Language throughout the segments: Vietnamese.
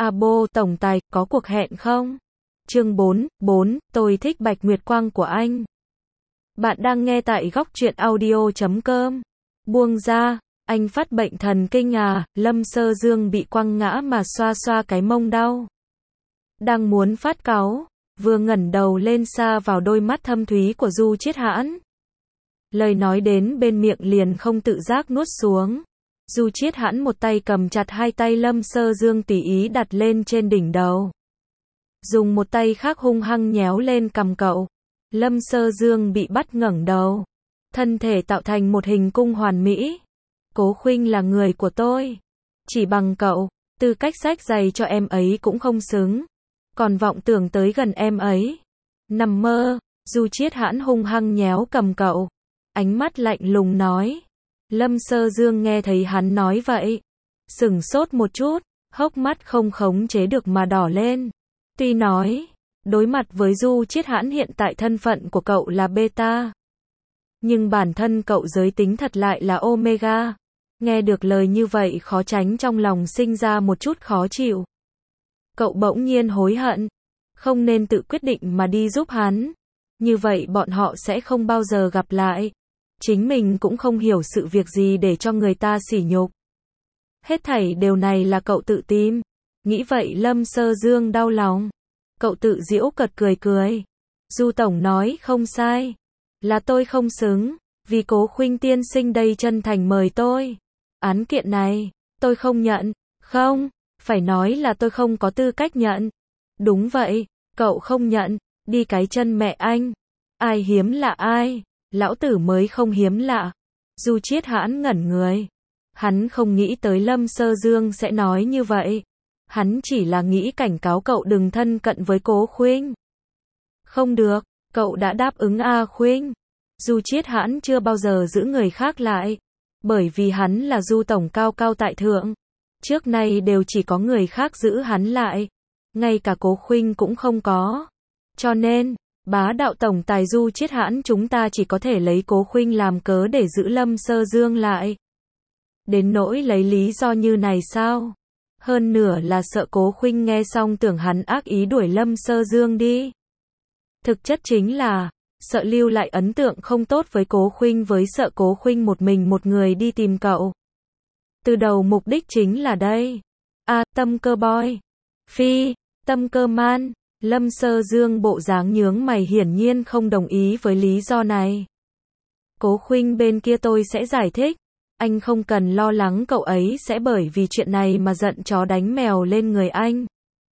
Abo tổng tài, có cuộc hẹn không? Chương 4, tôi thích Bạch Nguyệt Quang của anh. Bạn đang nghe tại góc truyện audio.com. Buông ra, anh phát bệnh thần kinh à? Lâm Sơ Dương bị quăng ngã mà xoa xoa cái mông đau. Đang muốn phát cáu, vừa ngẩng đầu lên sa vào đôi mắt thâm thúy của Du Chiết Hãn. Lời nói đến bên miệng liền không tự giác nuốt xuống. Du Chiết Hãn một tay cầm chặt hai tay Lâm Sơ Dương tùy ý đặt lên trên đỉnh đầu. Dùng một tay khác hung hăng nhéo lên cằm cậu. Lâm Sơ Dương bị bắt ngẩng đầu. Thân thể tạo thành một hình cung hoàn mỹ. Cố Khuynh là người của tôi. Chỉ bằng cậu, tư cách xách giày cho em ấy cũng không xứng. Còn vọng tưởng tới gần em ấy. Nằm mơ, Du Chiết Hãn hung hăng nhéo cầm cậu. Ánh mắt lạnh lùng nói. Lâm Sơ Dương nghe thấy hắn nói vậy. Sửng sốt một chút, hốc mắt không khống chế được mà đỏ lên. Tuy nói, đối mặt với Du Chiết Hãn hiện tại thân phận của cậu là beta. Nhưng bản thân cậu giới tính thật lại là omega. Nghe được lời như vậy khó tránh trong lòng sinh ra một chút khó chịu. Cậu bỗng nhiên hối hận. Không nên tự quyết định mà đi giúp hắn. Như vậy bọn họ sẽ không bao giờ gặp lại. Chính mình cũng không hiểu sự việc gì để cho người ta sỉ nhục. Hết thảy điều này là cậu tự tìm. Nghĩ vậy Lâm Sơ Dương đau lòng. Cậu tự giễu cợt cười. Du tổng nói không sai. Là tôi không xứng. Vì Cố Khuynh tiên sinh đây chân thành mời tôi. Án kiện này, tôi không nhận. Không, phải nói là tôi không có tư cách nhận. Đúng vậy, cậu không nhận. Đi cái chân mẹ anh. Ai hiếm lạ ai? Lão tử mới không hiếm lạ. Du Chiết Hãn ngẩn người. Hắn không nghĩ tới Lâm Sơ Dương sẽ nói như vậy. Hắn chỉ là nghĩ cảnh cáo cậu đừng thân cận với Cố Khuynh. Không được, cậu đã đáp ứng a Khuynh. Du Chiết Hãn chưa bao giờ giữ người khác lại. Bởi vì hắn là Du tổng cao cao tại thượng. Trước nay đều chỉ có người khác giữ hắn lại. Ngay cả Cố Khuynh cũng không có. Cho nên, bá đạo tổng tài Du Chiết Hãn chúng ta chỉ có thể lấy Cố Khuynh làm cớ để giữ Lâm Sơ Dương lại. Đến nỗi lấy lý do như này sao? Hơn nửa là sợ Cố Khuynh nghe xong tưởng hắn ác ý đuổi Lâm Sơ Dương đi. Thực chất chính là, sợ lưu lại ấn tượng không tốt với Cố Khuynh với sợ Cố Khuynh một người đi tìm cậu. Từ đầu mục đích chính là đây. Tâm cơ boy. Phi, tâm cơ man. Lâm Sơ Dương bộ dáng nhướng mày hiển nhiên không đồng ý với lý do này. Cố Khuynh bên kia tôi sẽ giải thích. Anh không cần lo lắng cậu ấy sẽ bởi vì chuyện này mà giận chó đánh mèo lên người anh.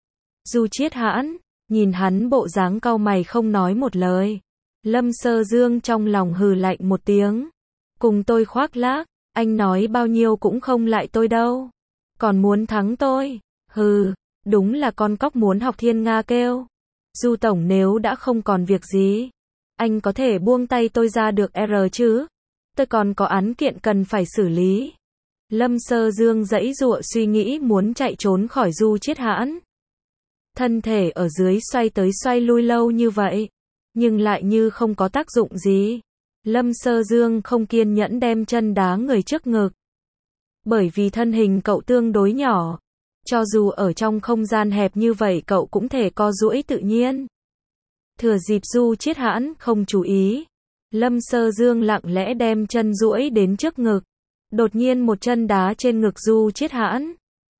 Du Chiết Hãn, nhìn hắn bộ dáng cau mày không nói một lời. Lâm Sơ Dương trong lòng hừ lạnh một tiếng. Cùng tôi khoác lác, anh nói bao nhiêu cũng không lại tôi đâu. Còn muốn thắng tôi? Hừ, đúng là con cóc muốn học thiên nga kêu. Du tổng nếu đã không còn việc gì, anh có thể buông tay tôi ra được chứ? Tôi còn có án kiện cần phải xử lý. Lâm Sơ Dương giãy giụa suy nghĩ muốn chạy trốn khỏi Du Chiết Hãn. Thân thể ở dưới xoay tới xoay lui lâu như vậy, nhưng lại như không có tác dụng gì. Lâm Sơ Dương không kiên nhẫn đem chân đá người trước ngực. Bởi vì thân hình cậu tương đối nhỏ, cho dù ở trong không gian hẹp như vậy cậu cũng thể co duỗi tự nhiên. Thừa dịp Du Chiết Hãn không chú ý, Lâm Sơ Dương lặng lẽ đem chân duỗi đến trước ngực. Đột nhiên một chân đá trên ngực Du Chiết Hãn.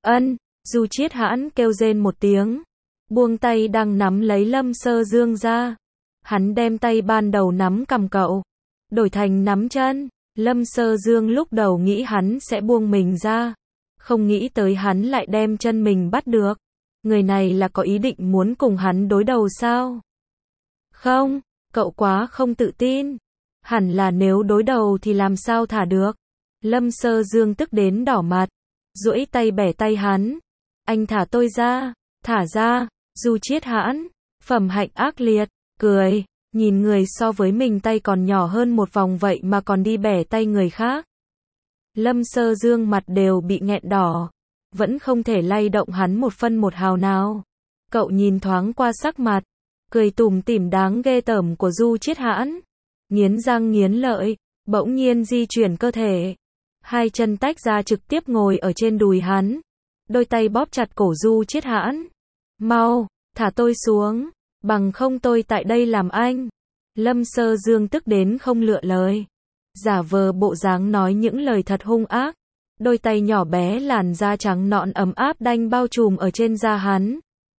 Du Chiết Hãn kêu rên một tiếng. Buông tay đang nắm lấy Lâm Sơ Dương ra. Hắn đem tay ban đầu nắm cầm cậu, đổi thành nắm chân. Lâm Sơ Dương lúc đầu nghĩ hắn sẽ buông mình ra. Không nghĩ tới hắn lại đem chân mình bắt được. Người này là có ý định muốn cùng hắn đối đầu sao? Không, cậu quá không tự tin. Hẳn là nếu đối đầu thì làm sao thả được. Lâm Sơ Dương tức đến đỏ mặt. Duỗi tay bẻ tay hắn. Anh thả tôi ra. Thả ra. Du Chiết Hãn, phẩm hạnh ác liệt, cười. Nhìn người so với mình tay còn nhỏ hơn một vòng vậy mà còn đi bẻ tay người khác. Lâm Sơ Dương mặt đều bị nghẹn đỏ. Vẫn không thể lay động hắn một phân một hào nào. Cậu nhìn thoáng qua sắc mặt, cười tủm tỉm đáng ghê tởm của Du Chiết Hãn. Nghiến răng nghiến lợi, bỗng nhiên di chuyển cơ thể. Hai chân tách ra trực tiếp ngồi ở trên đùi hắn. đôi tay bóp chặt cổ Du Chiết Hãn. Mau, thả tôi xuống, bằng không tôi tại đây làm anh. Lâm Sơ Dương tức đến không lựa lời. Giả vờ bộ dáng nói những lời thật hung ác. Đôi tay nhỏ bé làn da trắng nõn ấm áp đanh bao trùm ở trên da hắn.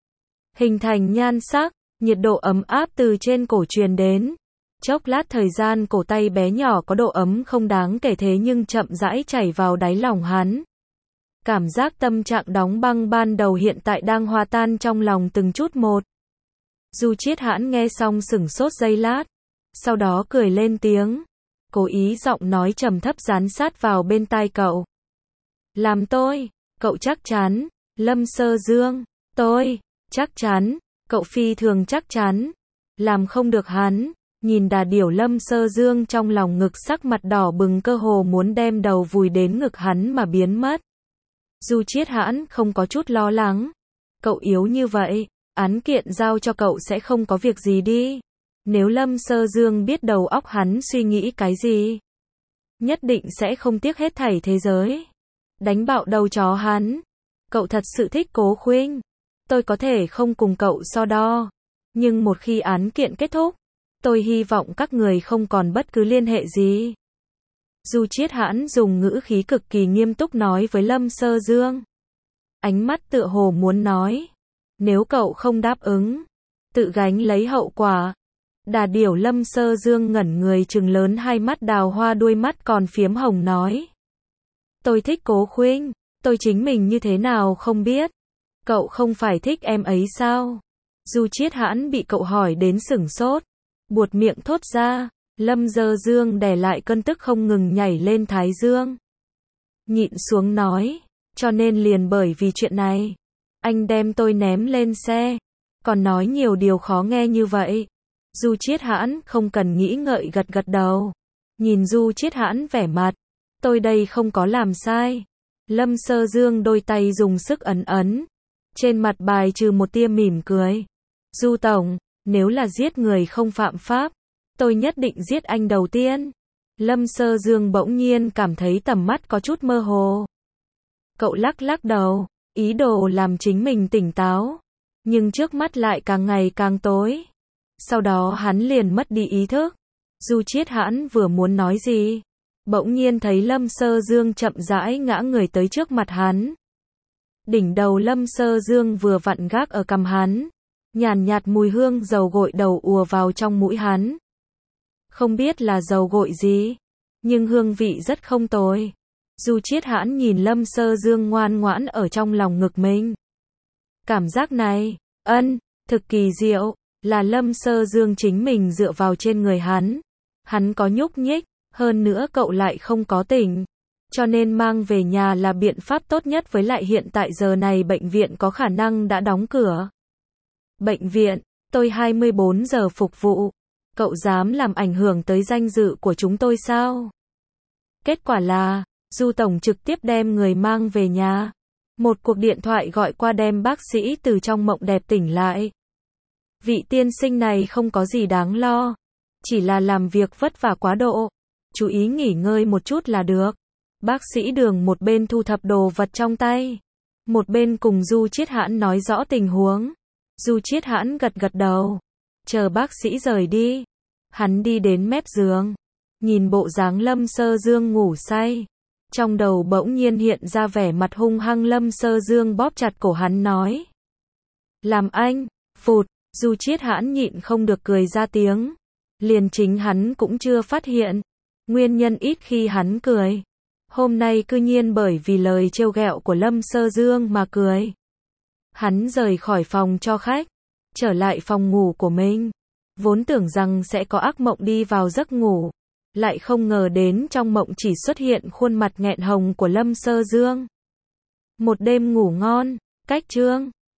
Hình thành nhan sắc, nhiệt độ ấm áp từ trên cổ truyền đến. Chốc lát thời gian cổ tay bé nhỏ có độ ấm không đáng kể thế nhưng chậm rãi chảy vào đáy lòng hắn. Cảm giác tâm trạng đóng băng ban đầu hiện tại đang hòa tan trong lòng từng chút một. Du Chiết Hãn nghe xong sửng sốt giây lát. Sau đó cười lên tiếng. Cố ý giọng nói trầm thấp dán sát vào bên tai cậu. Làm tôi, cậu chắc chắn. Lâm Sơ Dương, tôi, chắc chắn, cậu phi thường chắc chắn. Làm không được hắn. Nhìn đà điểu Lâm Sơ Dương trong lòng ngực sắc mặt đỏ bừng cơ hồ muốn đem đầu vùi đến ngực hắn mà biến mất. Du Chiết Hãn không có chút lo lắng. Cậu yếu như vậy, án kiện giao cho cậu sẽ không có việc gì đi. Nếu Lâm Sơ Dương biết đầu óc hắn suy nghĩ cái gì, nhất định sẽ không tiếc hết thảy thế giới. Đánh bạo đầu chó hắn. Cậu thật sự thích Cố Khuynh. Tôi có thể không cùng cậu so đo. Nhưng một khi án kiện kết thúc, tôi hy vọng các người không còn bất cứ liên hệ gì. Du Chiết Hãn dùng ngữ khí cực kỳ nghiêm túc nói với Lâm Sơ Dương. Ánh mắt tựa hồ muốn nói. Nếu cậu không đáp ứng, tự gánh lấy hậu quả. Đà điểu Lâm Sơ Dương ngẩn người trừng lớn hai mắt đào hoa đuôi mắt còn phiếm hồng nói. Tôi thích Cố Khuynh, tôi chính mình như thế nào không biết. Cậu không phải thích em ấy sao? Du Chiết Hãn bị cậu hỏi đến sửng sốt. Buột miệng thốt ra. Lâm Sơ Dương đè lại cơn tức không ngừng nhảy lên thái dương. Nhịn xuống nói. Cho nên liền bởi vì chuyện này, anh đem tôi ném lên xe. Còn nói nhiều điều khó nghe như vậy. Du Chiết Hãn không cần nghĩ ngợi gật gật đầu. Nhìn Du Chiết Hãn vẻ mặt. Tôi đây không có làm sai. Lâm Sơ Dương đôi tay dùng sức ấn ấn. Trên mặt bài trừ một tia mỉm cười. Du Tổng, nếu là giết người không phạm pháp, tôi nhất định giết anh đầu tiên. Lâm Sơ Dương bỗng nhiên cảm thấy tầm mắt có chút mơ hồ. Cậu lắc lắc đầu, ý đồ làm chính mình tỉnh táo. Nhưng trước mắt lại càng ngày càng tối. Sau đó hắn liền mất đi ý thức. Du Chiết Hãn vừa muốn nói gì, bỗng nhiên thấy Lâm Sơ Dương chậm rãi ngã người tới trước mặt hắn. Đỉnh đầu Lâm Sơ Dương vừa vặn gác ở cằm hắn. Nhàn nhạt mùi hương dầu gội đầu ùa vào trong mũi hắn. Không biết là dầu gội gì, nhưng hương vị rất không tồi. Du Chiết Hãn nhìn Lâm Sơ Dương ngoan ngoãn ở trong lòng ngực mình. Cảm giác này, thực kỳ diệu, là Lâm Sơ Dương chính mình dựa vào trên người hắn. Hắn có nhúc nhích, hơn nữa cậu lại không có tỉnh. Cho nên mang về nhà là biện pháp tốt nhất với lại hiện tại giờ này bệnh viện có khả năng đã đóng cửa. Bệnh viện, tôi 24 giờ phục vụ. Cậu dám làm ảnh hưởng tới danh dự của chúng tôi sao? Kết quả là, Du Tổng trực tiếp đem người mang về nhà. Một cuộc điện thoại gọi qua đem bác sĩ từ trong mộng đẹp tỉnh lại. Vị tiên sinh này không có gì đáng lo. Chỉ là làm việc vất vả quá độ. Chú ý nghỉ ngơi một chút là được. Bác sĩ Đường một bên thu thập đồ vật trong tay, một bên cùng Du Chiết Hãn nói rõ tình huống. Du Chiết Hãn gật gật đầu. Chờ bác sĩ rời đi. Hắn đi đến mép giường. Nhìn bộ dáng Lâm Sơ Dương ngủ say. Trong đầu bỗng nhiên hiện ra vẻ mặt hung hăng. Lâm Sơ Dương bóp chặt cổ hắn nói. Làm anh, phụt. Du Chiết Hãn nhịn không được cười ra tiếng. Liền chính hắn cũng chưa phát hiện. Nguyên nhân ít khi hắn cười. Hôm nay cư nhiên bởi vì lời trêu ghẹo của Lâm Sơ Dương mà cười. Hắn rời khỏi phòng cho khách. Trở lại phòng ngủ của mình. Vốn tưởng rằng sẽ có ác mộng đi vào giấc ngủ. Lại không ngờ đến trong mộng chỉ xuất hiện khuôn mặt nghẹn hồng của Lâm Sơ Dương. Một đêm ngủ ngon. Cách chương